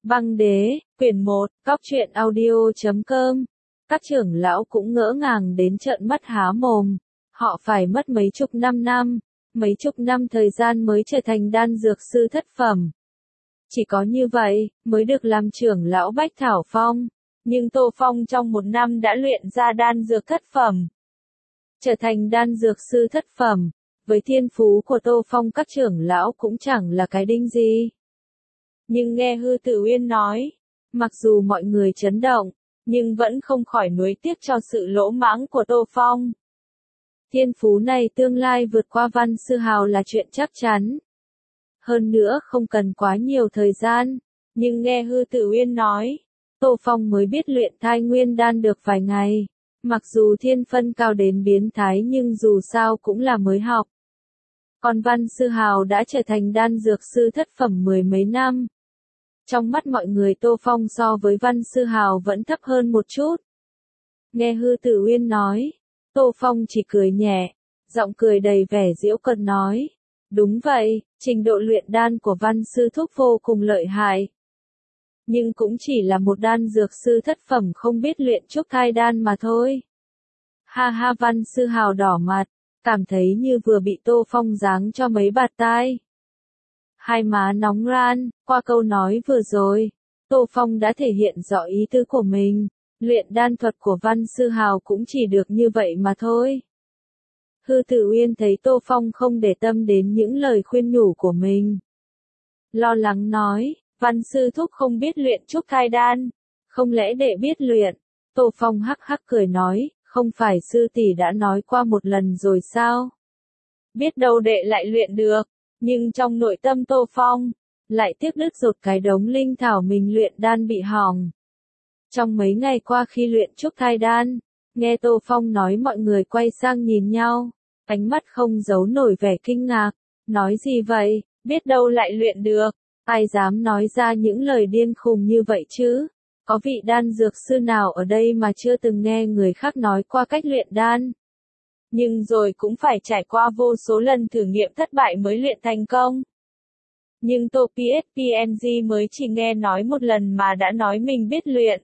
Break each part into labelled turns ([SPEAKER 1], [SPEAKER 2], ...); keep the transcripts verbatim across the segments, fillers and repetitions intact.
[SPEAKER 1] Băng đế, quyển một, cóc truyện audio chấm com. Các trưởng lão cũng ngỡ ngàng đến trợn mắt há mồm. Họ phải mất mấy chục năm năm, mấy chục năm thời gian mới trở thành đan dược sư thất phẩm. Chỉ có như vậy, mới được làm trưởng lão Bách Thảo Phong. Nhưng Tô Phong trong một năm đã luyện ra đan dược thất phẩm. Trở thành đan dược sư thất phẩm, với thiên phú của Tô Phong các trưởng lão cũng chẳng là cái đinh gì. Nhưng nghe Hư Tử Uyên nói, mặc dù mọi người chấn động, nhưng vẫn không khỏi nuối tiếc cho sự lỗ mãng của Tô Phong. Thiên phú này tương lai vượt qua Văn Sư Hào là chuyện chắc chắn. Hơn nữa không cần quá nhiều thời gian, nhưng nghe Hư Tử Uyên nói, Tô Phong mới biết luyện thai nguyên đan được vài ngày. Mặc dù thiên phân cao đến biến thái nhưng dù sao cũng là mới học. Còn Văn Sư Hào đã trở thành đan dược sư thất phẩm mười mấy năm. Trong mắt mọi người Tô Phong so với Văn Sư Hào vẫn thấp hơn một chút. Nghe Hư Tử Uyên nói, Tô Phong chỉ cười nhẹ, giọng cười đầy vẻ giễu cợt nói. Đúng vậy, trình độ luyện đan của Văn Sư Thúc vô cùng lợi hại. Nhưng cũng chỉ là một đan dược sư thất phẩm không biết luyện trúc thai đan mà thôi. Ha ha, Văn Sư Hào đỏ mặt, cảm thấy như vừa bị Tô Phong giáng cho mấy bạt tai. Hai má nóng ran, qua câu nói vừa rồi, Tô Phong đã thể hiện rõ ý tứ của mình, luyện đan thuật của Văn Sư Hào cũng chỉ được như vậy mà thôi. Hư Tử Uyên thấy Tô Phong không để tâm đến những lời khuyên nhủ của mình. Lo lắng nói, Văn Sư Thúc không biết luyện trúc thai đan, không lẽ đệ biết luyện? Tô Phong hắc hắc cười nói, không phải sư tỷ đã nói qua một lần rồi sao? Biết đâu đệ lại luyện được. Nhưng trong nội tâm Tô Phong, lại tiếc đứt rột cái đống linh thảo mình luyện đan bị hỏng. Trong mấy ngày qua khi luyện trúc thai đan, nghe Tô Phong nói mọi người quay sang nhìn nhau, ánh mắt không giấu nổi vẻ kinh ngạc. Nói gì vậy, biết đâu lại luyện được, ai dám nói ra những lời điên khùng như vậy chứ? Có vị đan dược sư nào ở đây mà chưa từng nghe người khác nói qua cách luyện đan? Nhưng rồi cũng phải trải qua vô số lần thử nghiệm thất bại mới luyện thành công. Nhưng Tô pê ét pê em giê mới chỉ nghe nói một lần mà đã nói mình biết luyện.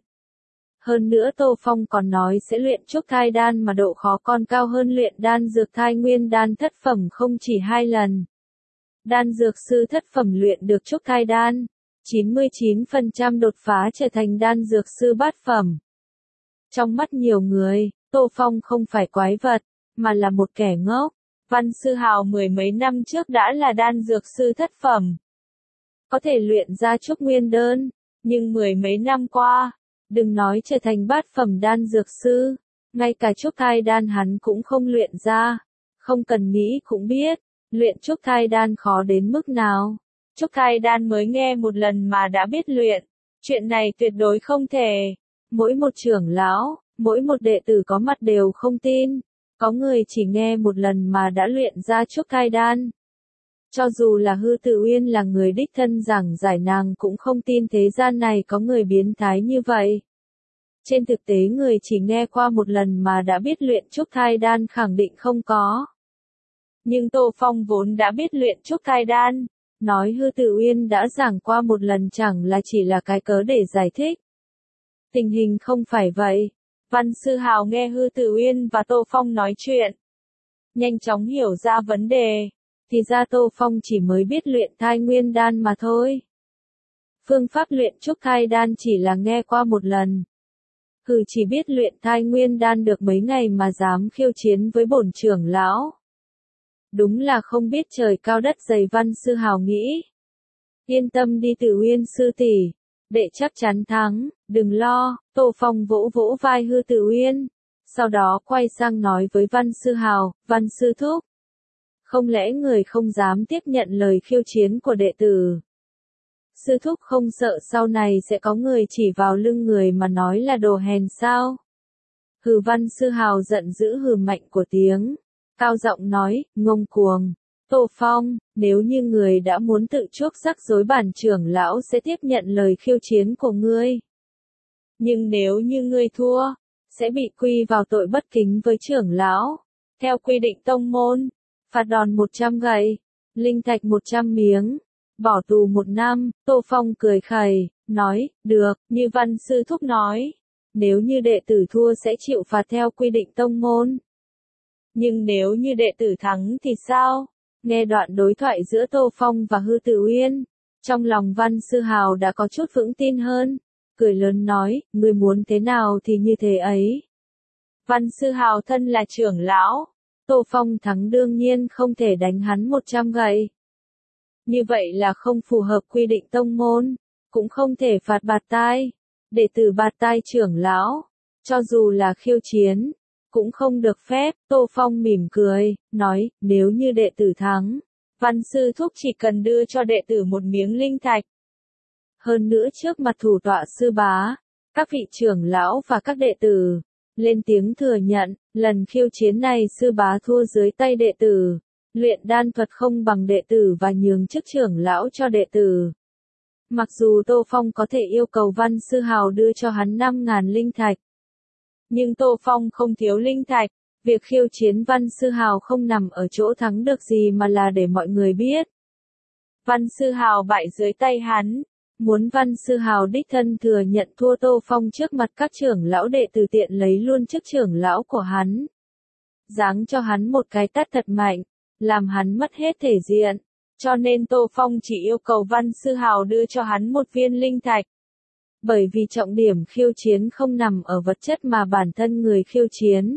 [SPEAKER 1] Hơn nữa Tô Phong còn nói sẽ luyện trúc thai đan mà độ khó còn cao hơn luyện đan dược thai nguyên đan thất phẩm không chỉ hai lần. Đan dược sư thất phẩm luyện được trúc thai đan, chín mươi chín phần trăm đột phá trở thành đan dược sư bát phẩm. Trong mắt nhiều người, Tô Phong không phải quái vật, mà là một kẻ ngốc. Văn Sư Hào mười mấy năm trước đã là đan dược sư thất phẩm. Có thể luyện ra trúc nguyên đơn, nhưng mười mấy năm qua, đừng nói trở thành bát phẩm đan dược sư, ngay cả trúc thai đan hắn cũng không luyện ra. Không cần nghĩ cũng biết, luyện trúc thai đan khó đến mức nào. Trúc thai đan mới nghe một lần mà đã biết luyện, chuyện này tuyệt đối không thể. Mỗi một trưởng lão, mỗi một đệ tử có mặt đều không tin. Có người chỉ nghe một lần mà đã luyện ra trúc thai đan. Cho dù là Hư Tử Uyên là người đích thân giảng giải nàng cũng không tin thế gian này có người biến thái như vậy. Trên thực tế người chỉ nghe qua một lần mà đã biết luyện trúc thai đan khẳng định không có. Nhưng Tô Phong vốn đã biết luyện trúc thai đan, nói Hư Tử Uyên đã giảng qua một lần chẳng là chỉ là cái cớ để giải thích. Tình hình không phải vậy. Văn Sư Hào nghe Hư Tử Uyên và Tô Phong nói chuyện, nhanh chóng hiểu ra vấn đề, thì ra Tô Phong chỉ mới biết luyện thai nguyên đan mà thôi. Phương pháp luyện trúc thai đan chỉ là nghe qua một lần. Hừ, chỉ biết luyện thai nguyên đan được mấy ngày mà dám khiêu chiến với bổn trưởng lão. Đúng là không biết trời cao đất dày. Văn Sư Hào nghĩ. Yên tâm đi Tử Uyên sư tỷ, đệ chắc chắn thắng, đừng lo. Tô Phong vỗ vỗ vai Hư Tử Uyên, sau đó quay sang nói với Văn Sư Hào, Văn Sư Thúc. Không lẽ người không dám tiếp nhận lời khiêu chiến của đệ tử? Sư Thúc không sợ sau này sẽ có người chỉ vào lưng người mà nói là đồ hèn sao? Hừ, Văn Sư Hào giận dữ hừ mạnh của tiếng, cao giọng nói, ngông cuồng. Tô Phong, nếu như người đã muốn tự chuốc rắc rối bản trưởng lão sẽ tiếp nhận lời khiêu chiến của ngươi. Nhưng nếu như ngươi thua, sẽ bị quy vào tội bất kính với trưởng lão. Theo quy định tông môn, phạt đòn một trăm gậy, linh thạch một trăm miếng, bỏ tù một năm. Tô Phong cười khẩy, nói, được, như Văn sư thúc nói. Nếu như đệ tử thua sẽ chịu phạt theo quy định tông môn. Nhưng nếu như đệ tử thắng thì sao? Nghe đoạn đối thoại giữa Tô Phong và Hư Tử Uyên, trong lòng Văn Sư Hào đã có chút vững tin hơn, cười lớn nói, ngươi muốn thế nào thì như thế ấy. Văn Sư Hào thân là trưởng lão, Tô Phong thắng đương nhiên không thể đánh hắn một trăm gậy. Như vậy là không phù hợp quy định tông môn, cũng không thể phạt bạt tai. Đệ tử bạt tai trưởng lão, cho dù là khiêu chiến, cũng không được phép. Tô Phong mỉm cười, nói, nếu như đệ tử thắng, Văn sư thúc chỉ cần đưa cho đệ tử một miếng linh thạch. Hơn nữa trước mặt thủ tọa sư bá, các vị trưởng lão và các đệ tử, lên tiếng thừa nhận, lần khiêu chiến này sư bá thua dưới tay đệ tử, luyện đan thuật không bằng đệ tử và nhường chức trưởng lão cho đệ tử. Mặc dù Tô Phong có thể yêu cầu Văn Sư Hào đưa cho hắn năm ngàn linh thạch, nhưng Tô Phong không thiếu linh thạch, việc khiêu chiến Văn Sư Hào không nằm ở chỗ thắng được gì mà là để mọi người biết. Văn Sư Hào bại dưới tay hắn, muốn Văn Sư Hào đích thân thừa nhận thua Tô Phong trước mặt các trưởng lão đệ tử tiện lấy luôn chức trưởng lão của hắn. Giáng cho hắn một cái tát thật mạnh, làm hắn mất hết thể diện. Cho nên Tô Phong chỉ yêu cầu Văn Sư Hào đưa cho hắn một viên linh thạch. Bởi vì trọng điểm khiêu chiến không nằm ở vật chất mà bản thân người khiêu chiến.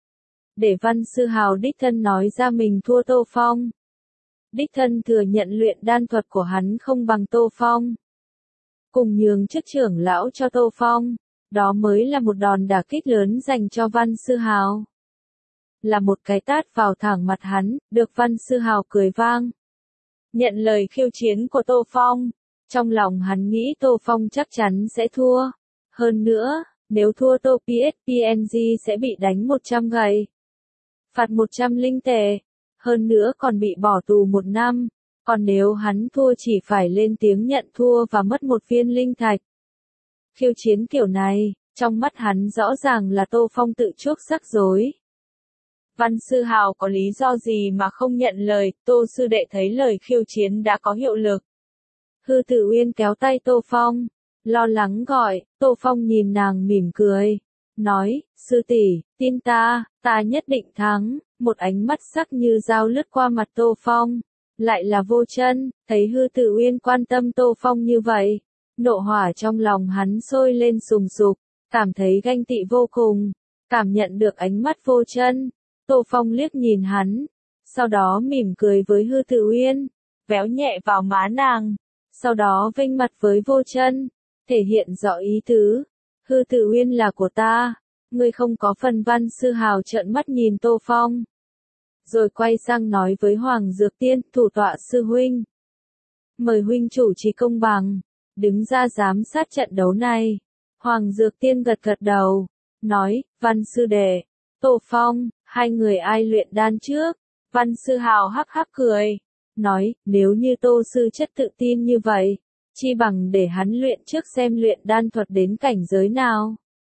[SPEAKER 1] Để Văn Sư Hào đích thân nói ra mình thua Tô Phong. Đích thân thừa nhận luyện đan thuật của hắn không bằng Tô Phong. Cùng nhường chức trưởng lão cho Tô Phong. Đó mới là một đòn đả kích lớn dành cho Văn Sư Hào. Là một cái tát vào thẳng mặt hắn, được Văn Sư Hào cười vang. Nhận lời khiêu chiến của Tô Phong, trong lòng hắn nghĩ Tô Phong chắc chắn sẽ thua. Hơn nữa, nếu thua Tô pê ét pê en giê sẽ bị đánh một trăm gậy, phạt một trăm linh tệ, hơn nữa còn bị bỏ tù một năm. Còn nếu hắn thua chỉ phải lên tiếng nhận thua và mất một viên linh thạch. Khiêu chiến kiểu này, trong mắt hắn rõ ràng là Tô Phong tự chuốc rắc rối. Văn Sư Hào có lý do gì mà không nhận lời? Tô sư đệ thấy lời khiêu chiến đã có hiệu lực. Hư Tử Uyên kéo tay Tô Phong, lo lắng gọi. Tô Phong nhìn nàng mỉm cười, nói, sư tỷ, tin ta, ta nhất định thắng. Một ánh mắt sắc như dao lướt qua mặt Tô Phong, lại là Vô Chân. Thấy Hư Tử Uyên quan tâm Tô Phong như vậy, nộ hỏa trong lòng hắn sôi lên sùng sục, cảm thấy ganh tị vô cùng. Cảm nhận được ánh mắt Vô Chân, Tô Phong liếc nhìn hắn, sau đó mỉm cười với Hư Tử Uyên, véo nhẹ vào má nàng, sau đó vênh mặt với Vô Chân, thể hiện rõ ý tứ, Hư Tử Uyên là của ta, ngươi không có phần. Văn Sư Hào trợn mắt nhìn Tô Phong, rồi quay sang nói với Hoàng Dược Tiên, thủ tọa sư huynh, mời huynh chủ trì công bằng, đứng ra giám sát trận đấu này. Hoàng Dược Tiên gật gật đầu, nói, Văn sư đệ, Tô Phong, hai người ai luyện đan trước? Văn Sư Hào hắc hắc cười, nói, nếu như Tô sư chất tự tin như vậy, chi bằng để hắn luyện trước xem luyện đan thuật đến cảnh giới nào.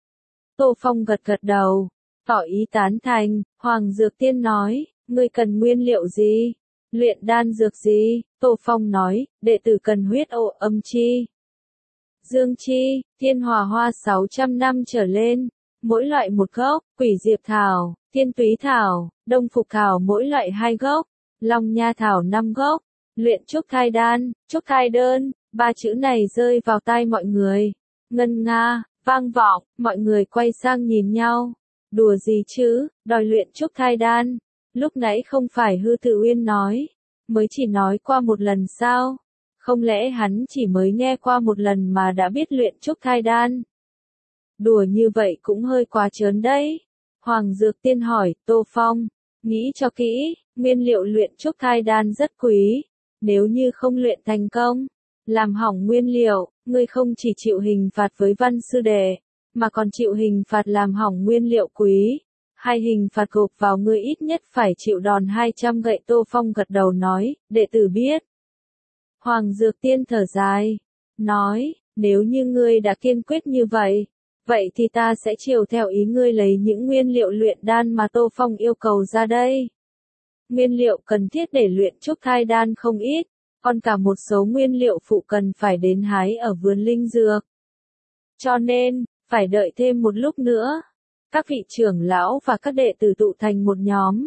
[SPEAKER 1] Tô Phong gật gật đầu, tỏ ý tán thành. Hoàng Dược Tiên nói, ngươi cần nguyên liệu gì? Luyện đan dược gì? Tô Phong nói, đệ tử cần huyết ổ âm chi, dương chi, thiên hòa hoa sáu trăm năm trở lên, mỗi loại một gốc, quỷ diệp thảo, thiên túy thảo, đông phục thảo mỗi loại hai gốc, long nha thảo năm gốc. Luyện trúc thai đan, trúc thai đơn, ba chữ này rơi vào tai mọi người. Ngân nga, vang vọng, mọi người quay sang nhìn nhau. Đùa gì chứ, đòi luyện trúc thai đan. Lúc nãy không phải Hư Tử Uyên nói, mới chỉ nói qua một lần sao? Không lẽ hắn chỉ mới nghe qua một lần mà đã biết luyện trúc thai đan? Đùa như vậy cũng hơi quá trớn đấy. Hoàng Dược Tiên hỏi, Tô Phong, nghĩ cho kỹ, nguyên liệu luyện trúc thai đan rất quý. Nếu như không luyện thành công, làm hỏng nguyên liệu, ngươi không chỉ chịu hình phạt với Văn sư đệ, mà còn chịu hình phạt làm hỏng nguyên liệu quý. Hai hình phạt gộp vào ngươi ít nhất phải chịu đòn hai trăm gậy. Tô Phong gật đầu nói, đệ tử biết. Hoàng Dược Tiên thở dài, nói, nếu như ngươi đã kiên quyết như vậy, vậy thì ta sẽ chiều theo ý ngươi lấy những nguyên liệu luyện đan mà Tô Phong yêu cầu ra đây. Nguyên liệu cần thiết để luyện trúc thai đan không ít, còn cả một số nguyên liệu phụ cần phải đến hái ở vườn linh dược. Cho nên, phải đợi thêm một lúc nữa. Các vị trưởng lão và các đệ tử tụ thành một nhóm.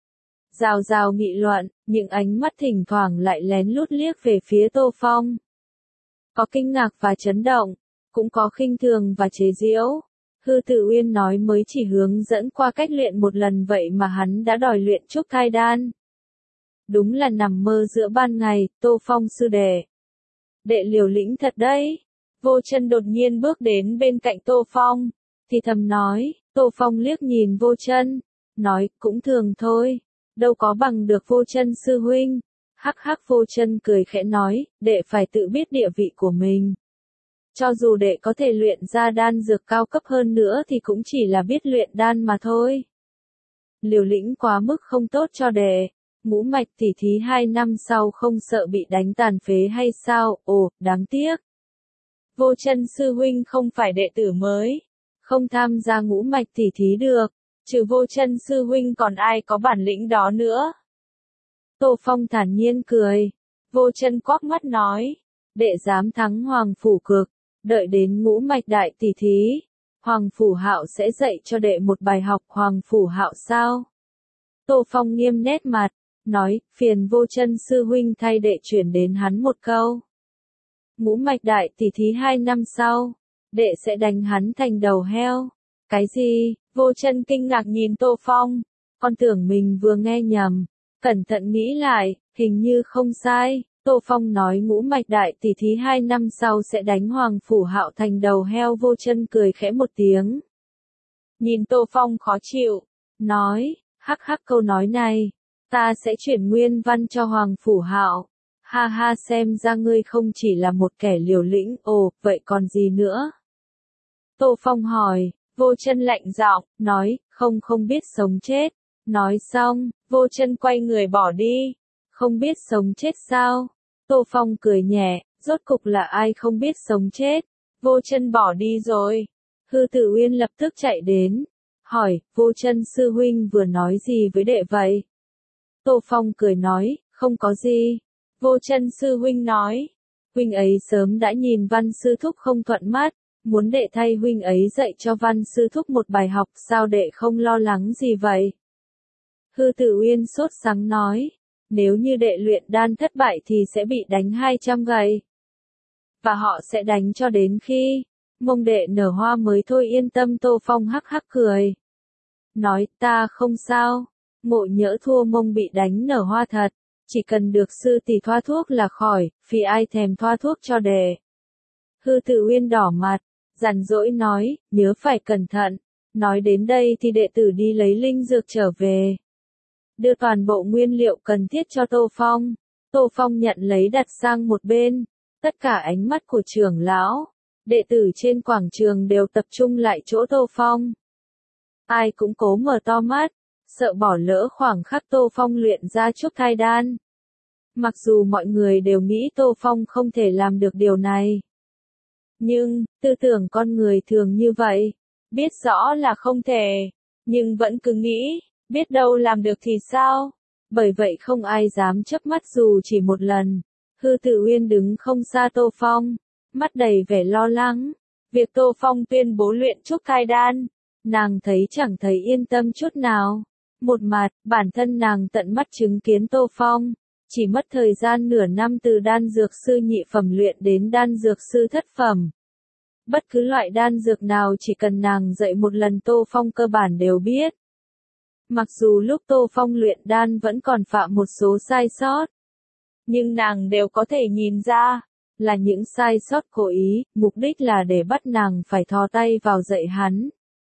[SPEAKER 1] Rào rào nghị luận, những ánh mắt thỉnh thoảng lại lén lút liếc về phía Tô Phong. Có kinh ngạc và chấn động, cũng có khinh thường và chế giễu. Hư Tử Uyên nói mới chỉ hướng dẫn qua cách luyện một lần vậy mà hắn đã đòi luyện trúc thai đan. Đúng là nằm mơ giữa ban ngày, Tô Phong sư đệ. Đệ liều lĩnh thật đấy. Vô Chân đột nhiên bước đến bên cạnh Tô Phong, thì thầm nói. Tô Phong liếc nhìn Vô Chân, nói, cũng thường thôi, đâu có bằng được Vô Chân sư huynh. Hắc hắc. Vô Chân cười khẽ nói, đệ phải tự biết địa vị của mình. Cho dù đệ có thể luyện ra đan dược cao cấp hơn nữa thì cũng chỉ là biết luyện đan mà thôi. Liều lĩnh quá mức không tốt cho đệ. Ngũ mạch tỉ thí hai năm sau không sợ bị đánh tàn phế hay sao? Ồ, đáng tiếc. Vô Chân sư huynh không phải đệ tử mới, không tham gia ngũ mạch tỉ thí được, trừ Vô Chân sư huynh còn ai có bản lĩnh đó nữa. Tô Phong thản nhiên cười. Vô Chân quắc mắt nói, đệ dám thắng Hoàng Phủ Cực, đợi đến ngũ mạch đại tỉ thí, Hoàng Phủ Hạo sẽ dạy cho đệ một bài học. Hoàng Phủ Hạo sao? Tô Phong nghiêm nét mặt, nói, phiền Vô Chân sư huynh thay đệ chuyển đến hắn một câu. Ngũ mạch đại tỉ thí hai năm sau, đệ sẽ đánh hắn thành đầu heo. Cái gì? Vô Chân kinh ngạc nhìn Tô Phong, con tưởng mình vừa nghe nhầm, cẩn thận nghĩ lại, hình như không sai. Tô Phong nói ngũ mạch đại tỉ thí hai năm sau sẽ đánh Hoàng Phủ Hạo thành đầu heo. Vô Chân cười khẽ một tiếng. Nhìn Tô Phong khó chịu, nói, hắc hắc, câu nói này, ta sẽ chuyển nguyên văn cho Hoàng Phủ Hạo. Ha ha, xem ra ngươi không chỉ là một kẻ liều lĩnh. Ồ, vậy còn gì nữa? Tô Phong hỏi. Vô Chân lạnh giọng, nói, không không biết sống chết. Nói xong, Vô Chân quay người bỏ đi. Không biết sống chết sao? Tô Phong cười nhẹ, rốt cục là ai không biết sống chết? Vô Chân bỏ đi rồi. Hư Tử Uyên lập tức chạy đến, hỏi, Vô Chân sư huynh vừa nói gì với đệ vậy? Tô Phong cười nói, không có gì. Vô Chân sư huynh nói, huynh ấy sớm đã nhìn Văn sư thúc không thuận mắt, muốn đệ thay huynh ấy dạy cho Văn sư thúc một bài học. Sao đệ không lo lắng gì vậy? Hư Tử Uyên sốt sắng nói, nếu như đệ luyện đan thất bại thì sẽ bị đánh hai trăm gậy. Và họ sẽ đánh cho đến khi mông đệ nở hoa mới thôi. Yên tâm. Tô Phong hắc hắc cười, nói, ta không sao, ngộ nhỡ thua mông bị đánh nở hoa thật, chỉ cần được sư tỷ thoa thuốc là khỏi, vì ai thèm thoa thuốc cho đệ. Hư Tử Uyên đỏ mặt, dằn dỗi nói, nhớ phải cẩn thận. Nói đến đây thì đệ tử đi lấy linh dược trở về, đưa toàn bộ nguyên liệu cần thiết cho Tô Phong. Tô Phong nhận lấy đặt sang một bên. Tất cả ánh mắt của trưởng lão, đệ tử trên quảng trường đều tập trung lại chỗ Tô Phong. Ai cũng cố mở to mắt, sợ bỏ lỡ khoảng khắc Tô Phong luyện ra trúc thai đan. Mặc dù mọi người đều nghĩ Tô Phong không thể làm được điều này, nhưng, tư tưởng con người thường như vậy, biết rõ là không thể, nhưng vẫn cứ nghĩ, biết đâu làm được thì sao? Bởi vậy không ai dám chớp mắt dù chỉ một lần. Hư Tử Uyên đứng không xa Tô Phong, mắt đầy vẻ lo lắng. Việc Tô Phong tuyên bố luyện trúc thai đan, nàng thấy chẳng thấy yên tâm chút nào. Một mặt, bản thân nàng tận mắt chứng kiến Tô Phong, chỉ mất thời gian nửa năm từ đan dược sư nhị phẩm luyện đến đan dược sư thất phẩm. Bất cứ loại đan dược nào chỉ cần nàng dạy một lần Tô Phong cơ bản đều biết. Mặc dù lúc Tô Phong luyện đan vẫn còn phạm một số sai sót, nhưng nàng đều có thể nhìn ra, là những sai sót cố ý, mục đích là để bắt nàng phải thò tay vào dạy hắn.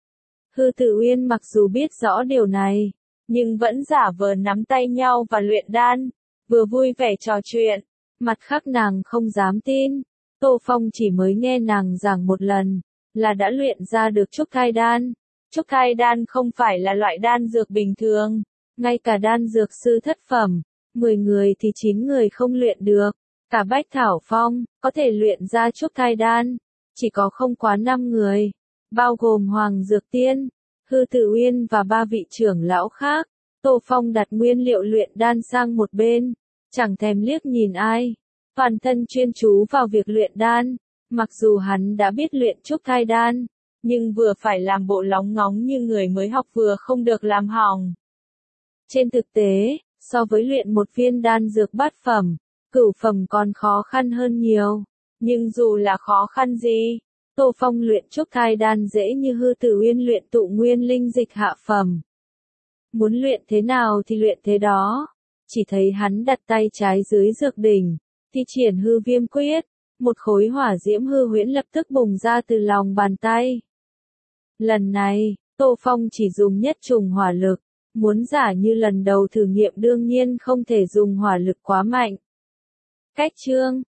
[SPEAKER 1] Hư Tử Uyên mặc dù biết rõ điều này, nhưng vẫn giả vờ nắm tay nhau và luyện đan, vừa vui vẻ trò chuyện, mặt khác nàng không dám tin. Tô Phong chỉ mới nghe nàng giảng một lần, là đã luyện ra được trúc thai đan. Trúc thai đan không phải là loại đan dược bình thường, ngay cả đan dược sư thất phẩm, mười người thì chín người không luyện được. Cả Bách Thảo Phong, có thể luyện ra trúc thai đan, chỉ có không quá năm người, bao gồm Hoàng Dược Tiên, Hư Tử Uyên và ba vị trưởng lão khác. Tô Phong đặt nguyên liệu luyện đan sang một bên, chẳng thèm liếc nhìn ai, toàn thân chuyên chú vào việc luyện đan. Mặc dù hắn đã biết luyện trúc thai đan, nhưng vừa phải làm bộ lóng ngóng như người mới học vừa không được làm hỏng. Trên thực tế, so với luyện một viên đan dược bát phẩm, cửu phẩm còn khó khăn hơn nhiều. Nhưng dù là khó khăn gì, Tô Phong luyện trúc thai đan dễ như hư tử uyên luyện tụ nguyên linh dịch hạ phẩm. Muốn luyện thế nào thì luyện thế đó. Chỉ thấy hắn đặt tay trái dưới dược đỉnh, thi triển hư viêm quyết, một khối hỏa diễm hư huyễn lập tức bùng ra từ lòng bàn tay. Lần này, Tô Phong chỉ dùng nhất trùng hỏa lực, muốn giả như lần đầu thử nghiệm đương nhiên không thể dùng hỏa lực quá mạnh. Cách chương